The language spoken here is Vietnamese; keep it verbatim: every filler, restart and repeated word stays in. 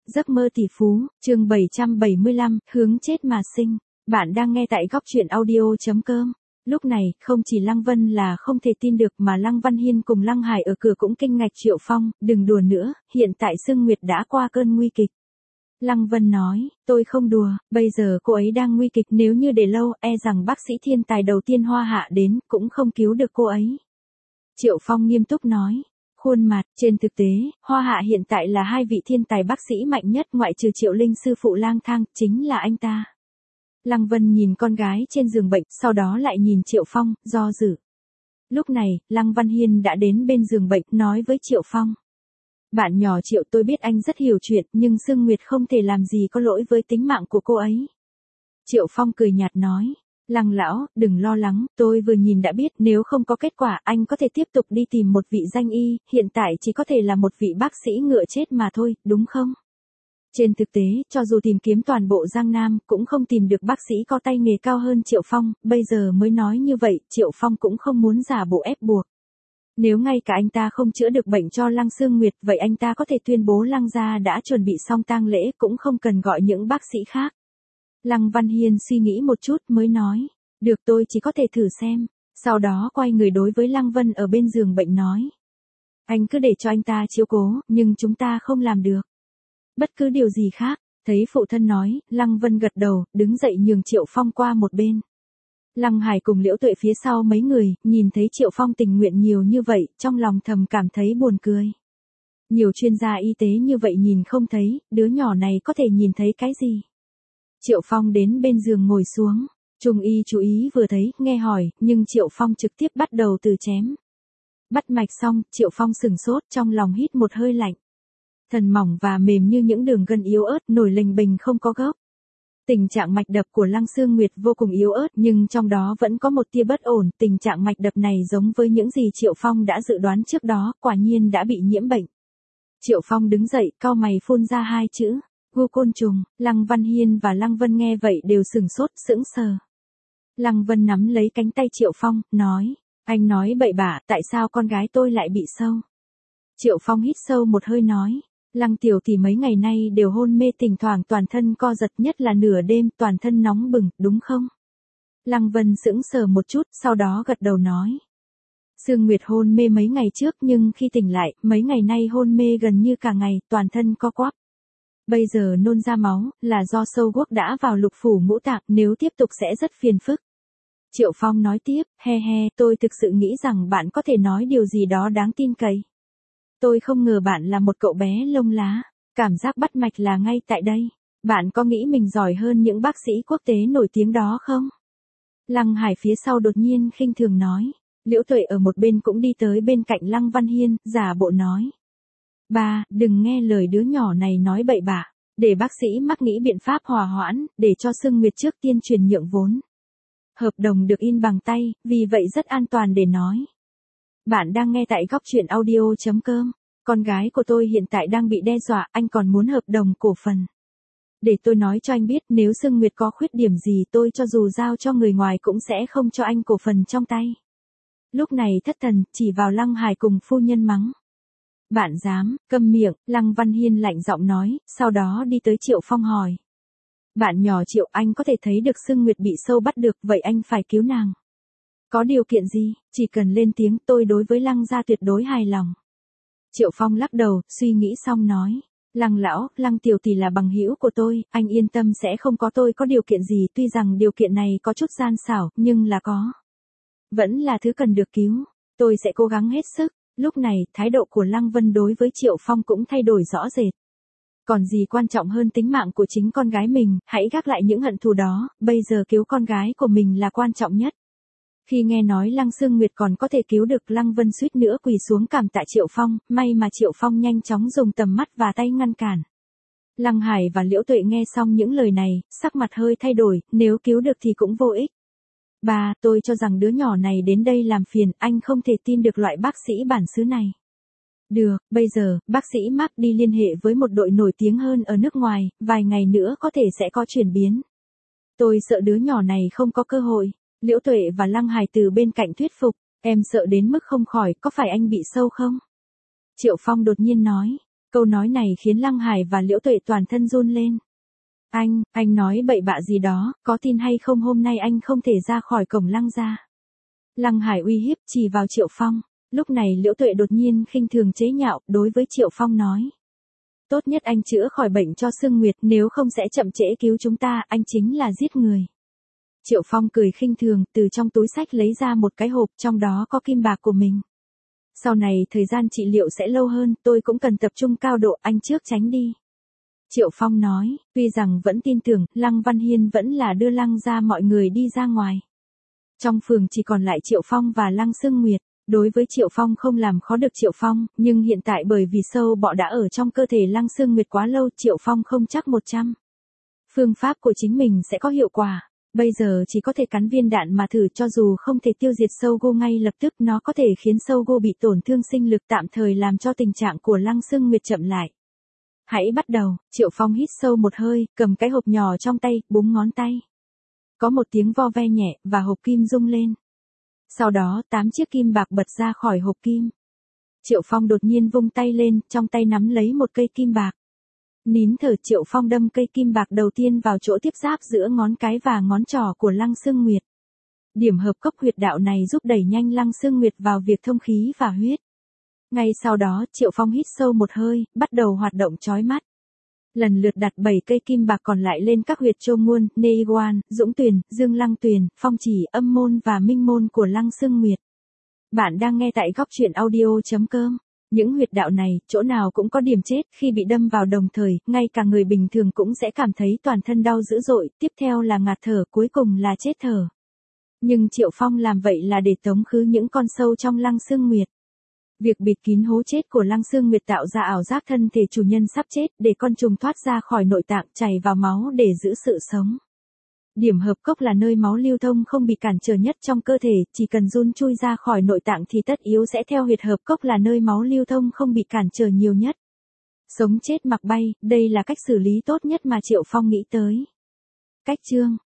Giấc mơ tỷ phú, chương bảy trăm bảy mươi lăm, hướng chết mà sinh. Bạn đang nghe tại góc truyện audio chấm com. Lúc này, không chỉ Lăng Vân là không thể tin được mà Lăng Văn Hiên cùng Lăng Hải ở cửa cũng kinh ngạc. Triệu Phong, đừng đùa nữa, hiện tại Sương Nguyệt đã qua cơn nguy kịch. Lăng Vân nói, tôi không đùa, bây giờ cô ấy đang nguy kịch, nếu như để lâu, e rằng bác sĩ thiên tài đầu tiên Hoa Hạ đến, cũng không cứu được cô ấy. Triệu Phong nghiêm túc nói. Khuôn mặt, trên thực tế, Hoa Hạ hiện tại là hai vị thiên tài bác sĩ mạnh nhất ngoại trừ Triệu Linh sư phụ lang thang, chính là anh ta. Lăng Vân nhìn con gái trên giường bệnh, sau đó lại nhìn Triệu Phong, do dự. Lúc này, Lăng Văn Hiên đã đến bên giường bệnh, nói với Triệu Phong. Bạn nhỏ Triệu, tôi biết anh rất hiểu chuyện, nhưng Sương Nguyệt không thể làm gì có lỗi với tính mạng của cô ấy. Triệu Phong cười nhạt nói. Lăng lão, đừng lo lắng, tôi vừa nhìn đã biết, nếu không có kết quả, anh có thể tiếp tục đi tìm một vị danh y, hiện tại chỉ có thể là một vị bác sĩ ngựa chết mà thôi, đúng không? Trên thực tế, cho dù tìm kiếm toàn bộ Giang Nam, cũng không tìm được bác sĩ có tay nghề cao hơn Triệu Phong, bây giờ mới nói như vậy, Triệu Phong cũng không muốn giả bộ ép buộc. Nếu ngay cả anh ta không chữa được bệnh cho Lăng Sương Nguyệt, vậy anh ta có thể tuyên bố Lăng gia đã chuẩn bị xong tang lễ, cũng không cần gọi những bác sĩ khác. Lăng Văn Hiên suy nghĩ một chút mới nói, được, tôi chỉ có thể thử xem, sau đó quay người đối với Lăng Vân ở bên giường bệnh nói. Anh cứ để cho anh ta chiếu cố, nhưng chúng ta không làm được bất cứ điều gì khác. Thấy phụ thân nói, Lăng Vân gật đầu, đứng dậy nhường Triệu Phong qua một bên. Lăng Hải cùng Liễu Tuệ phía sau mấy người, nhìn thấy Triệu Phong tình nguyện nhiều như vậy, trong lòng thầm cảm thấy buồn cười. Nhiều chuyên gia y tế như vậy nhìn không thấy, đứa nhỏ này có thể nhìn thấy cái gì? Triệu Phong đến bên giường ngồi xuống, Trung y chú ý vừa thấy, nghe hỏi, nhưng Triệu Phong trực tiếp bắt đầu từ chém. Bắt mạch xong, Triệu Phong sừng sốt, trong lòng hít một hơi lạnh. Thần mỏng và mềm như những đường gân yếu ớt, nổi lềnh bềnh không có gốc. Tình trạng mạch đập của Lăng Sương Nguyệt vô cùng yếu ớt, nhưng trong đó vẫn có một tia bất ổn. Tình trạng mạch đập này giống với những gì Triệu Phong đã dự đoán trước đó, quả nhiên đã bị nhiễm bệnh. Triệu Phong đứng dậy, cau mày phun ra hai chữ. Gu côn trùng. Lăng Văn Hiên và Lăng Vân nghe vậy đều sừng sốt, sững sờ. Lăng Vân nắm lấy cánh tay Triệu Phong, nói. Anh nói bậy bạ, tại sao con gái tôi lại bị sâu? Triệu Phong hít sâu một hơi nói. Lăng tiểu thì mấy ngày nay đều hôn mê, thỉnh thoảng toàn thân co giật, nhất là nửa đêm, toàn thân nóng bừng, đúng không? Lăng Vân sững sờ một chút, sau đó gật đầu nói. Sương Nguyệt hôn mê mấy ngày trước, nhưng khi tỉnh lại, mấy ngày nay hôn mê gần như cả ngày, toàn thân co quắp. Bây giờ nôn ra máu, là do sâu guốc đã vào lục phủ ngũ tạng, nếu tiếp tục sẽ rất phiền phức. Triệu Phong nói tiếp, he he, tôi thực sự nghĩ rằng bạn có thể nói điều gì đó đáng tin cậy. Tôi không ngờ bạn là một cậu bé lông lá, cảm giác bắt mạch là ngay tại đây. Bạn có nghĩ mình giỏi hơn những bác sĩ quốc tế nổi tiếng đó không? Lăng Hải phía sau đột nhiên khinh thường nói. Liễu Tuệ ở một bên cũng đi tới bên cạnh Lăng Văn Hiên, giả bộ nói. Ba, đừng nghe lời đứa nhỏ này nói bậy bạ, để bác sĩ mắc nghĩ biện pháp hòa hoãn, để cho Sương Nguyệt trước tiên chuyển nhượng vốn. Hợp đồng được in bằng tay, vì vậy rất an toàn để nói. Bạn đang nghe tại góc truyện audio chấm com. Con gái của tôi hiện tại đang bị đe dọa, anh còn muốn hợp đồng cổ phần. Để tôi nói cho anh biết, nếu Sương Nguyệt có khuyết điểm gì, tôi cho dù giao cho người ngoài cũng sẽ không cho anh cổ phần trong tay. Lúc này thất thần, chỉ vào Lăng Hải cùng phu nhân mắng. Bạn dám, câm miệng, Lăng Văn Hiên lạnh giọng nói, sau đó đi tới Triệu Phong hỏi. Bạn nhỏ Triệu, anh có thể thấy được Sương Nguyệt bị sâu bắt được, vậy anh phải cứu nàng. Có điều kiện gì, chỉ cần lên tiếng, tôi đối với Lăng gia tuyệt đối hài lòng. Triệu Phong lắc đầu, suy nghĩ xong nói. Lăng lão, Lăng tiểu tỷ là bằng hữu của tôi, anh yên tâm sẽ không có tôi có điều kiện gì, tuy rằng điều kiện này có chút gian xảo, nhưng là có. Vẫn là thứ cần được cứu, tôi sẽ cố gắng hết sức. Lúc này, thái độ của Lăng Vân đối với Triệu Phong cũng thay đổi rõ rệt. Còn gì quan trọng hơn tính mạng của chính con gái mình, hãy gác lại những hận thù đó, bây giờ cứu con gái của mình là quan trọng nhất. Khi nghe nói Lăng Sương Nguyệt còn có thể cứu được, Lăng Vân suýt nữa quỳ xuống cảm tạ Triệu Phong, may mà Triệu Phong nhanh chóng dùng tầm mắt và tay ngăn cản. Lăng Hải và Liễu Tuệ nghe xong những lời này, sắc mặt hơi thay đổi, nếu cứu được thì cũng vô ích. Ba, tôi cho rằng đứa nhỏ này đến đây làm phiền, anh không thể tin được loại bác sĩ bản xứ này. Được, bây giờ, bác sĩ Mark đi liên hệ với một đội nổi tiếng hơn ở nước ngoài, vài ngày nữa có thể sẽ có chuyển biến. Tôi sợ đứa nhỏ này không có cơ hội. Liễu Tuệ và Lăng Hải từ bên cạnh thuyết phục, em sợ đến mức không khỏi, có phải anh bị sâu không? Triệu Phong đột nhiên nói, Câu nói này khiến Lăng Hải và Liễu Tuệ toàn thân run lên. Anh, anh nói bậy bạ gì đó, có tin hay không hôm nay anh không thể ra khỏi cổng Lăng gia. Lăng Hải uy hiếp chỉ vào Triệu Phong. Lúc này Liễu Tuệ đột nhiên khinh thường chế nhạo, đối với Triệu Phong nói. Tốt nhất anh chữa khỏi bệnh cho Sương Nguyệt, nếu không sẽ chậm trễ cứu chúng ta, anh chính là giết người. Triệu Phong cười khinh thường, từ trong túi xách lấy ra một cái hộp, trong đó có kim bạc của mình. Sau này thời gian trị liệu sẽ lâu hơn, tôi cũng cần tập trung cao độ, anh trước tránh đi. Triệu Phong nói, tuy rằng vẫn tin tưởng, Lăng Văn Hiên vẫn là đưa Lăng ra mọi người đi ra ngoài. Trong phường chỉ còn lại Triệu Phong và Lăng Sương Nguyệt. Đối với Triệu Phong không làm khó được Triệu Phong, nhưng hiện tại bởi vì sâu bọ đã ở trong cơ thể Lăng Sương Nguyệt quá lâu, Triệu Phong không chắc một trăm. Phương pháp của chính mình sẽ có hiệu quả. Bây giờ chỉ có thể cắn viên đạn mà thử, cho dù không thể tiêu diệt sâu gô ngay lập tức, nó có thể khiến sâu gô bị tổn thương sinh lực, tạm thời làm cho tình trạng của Lăng Sương Nguyệt chậm lại. Hãy bắt đầu. Triệu Phong hít sâu một hơi, cầm cái hộp nhỏ trong tay, búng ngón tay. Có một tiếng vo ve nhẹ, và hộp kim rung lên. Sau đó, tám chiếc kim bạc bật ra khỏi hộp kim. Triệu Phong đột nhiên vung tay lên, trong tay nắm lấy một cây kim bạc. Nín thở, Triệu Phong đâm cây kim bạc đầu tiên vào chỗ tiếp giáp giữa ngón cái và ngón trỏ của Lăng Sương Nguyệt. Điểm hợp cốc huyệt đạo này giúp đẩy nhanh Lăng Sương Nguyệt vào việc thông khí và huyết. Ngay sau đó, Triệu Phong hít sâu một hơi, bắt đầu hoạt động chói mắt. Lần lượt đặt bảy cây kim bạc còn lại lên các huyệt Chô Nguồn, Nê Goan, Dũng Tuyền, Dương Lăng Tuyền, Phong Chỉ, Âm Môn và Minh Môn của Lăng Sương Nguyệt. Bạn đang nghe tại góc truyện audio chấm com. Những huyệt đạo này, chỗ nào cũng có điểm chết, khi bị đâm vào đồng thời, ngay cả người bình thường cũng sẽ cảm thấy toàn thân đau dữ dội, tiếp theo là ngạt thở, cuối cùng là chết thở. Nhưng Triệu Phong làm vậy là để tống khứ những con sâu trong Lăng Sương Nguyệt. Việc bịt kín hố chết của Lăng Sương Nguyệt tạo ra ảo giác thân thể chủ nhân sắp chết, để con trùng thoát ra khỏi nội tạng, chảy vào máu để giữ sự sống. Điểm hợp cốc là nơi máu lưu thông không bị cản trở nhất trong cơ thể, chỉ cần giun chui ra khỏi nội tạng thì tất yếu sẽ theo huyệt hợp cốc là nơi máu lưu thông không bị cản trở nhiều nhất. Sống chết mặc bay, đây là cách xử lý tốt nhất mà Triệu Phong nghĩ tới. Cách chương